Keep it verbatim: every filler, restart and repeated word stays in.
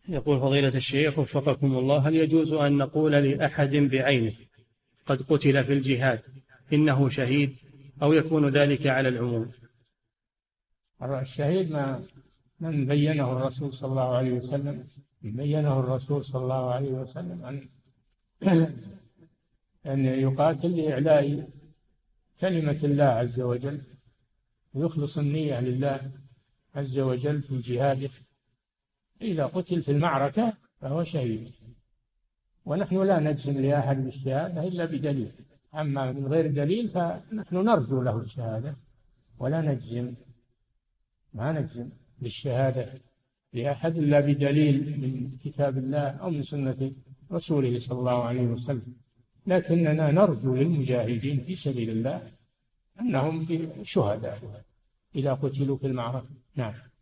يقول فضيلة الشيخ وفقكم الله، هل يجوز أن نقول لأحد بعينه قد قتل في الجهاد إنه شهيد، أو يكون ذلك على العموم؟ الشهيد ما من بينه الرسول صلى الله عليه وسلم بينه الرسول صلى الله عليه وسلم أن أن يقاتل لإعلاء كلمة الله عز وجل ويخلص النية لله عز وجل في جهاده. إذا قتل في المعركة فهو شهيد، ونحن لا نجزم لأحد بالشهادة إلا بدليل، أما من غير دليل فنحن نرجو له الشهادة ولا نجزم، ما نجزم بالشهادة لأحد إلا بدليل من كتاب الله أو من سنة رسوله صلى الله عليه وسلم. لكننا نرجو للمجاهدين في سبيل الله أنهم في شهداء إذا قتلوا في المعركة. نعم.